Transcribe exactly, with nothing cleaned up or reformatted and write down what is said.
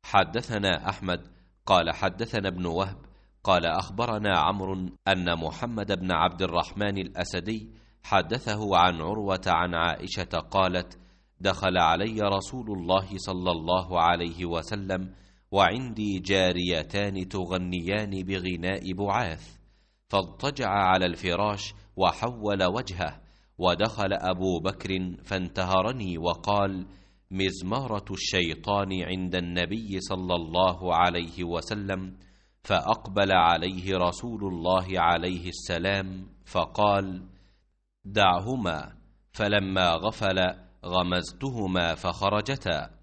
حدثنا أحمد قال حدثنا ابن وهب قال أخبرنا عمرو أن محمد بن عبد الرحمن الأسدي حدثه عن عروة عن عائشة قالت: دخل علي رسول الله صلى الله عليه وسلم وعندي جاريتان تغنيان بغناء بعاث، فاضطجع على الفراش وحول وجهه، ودخل أبو بكر فانتهرني وقال: مزمارة الشيطان عند النبي صلى الله عليه وسلم. فأقبل عليه رسول الله عليه السلام فقال: دعهما، فلما غفل غمزتهما فخرجتا.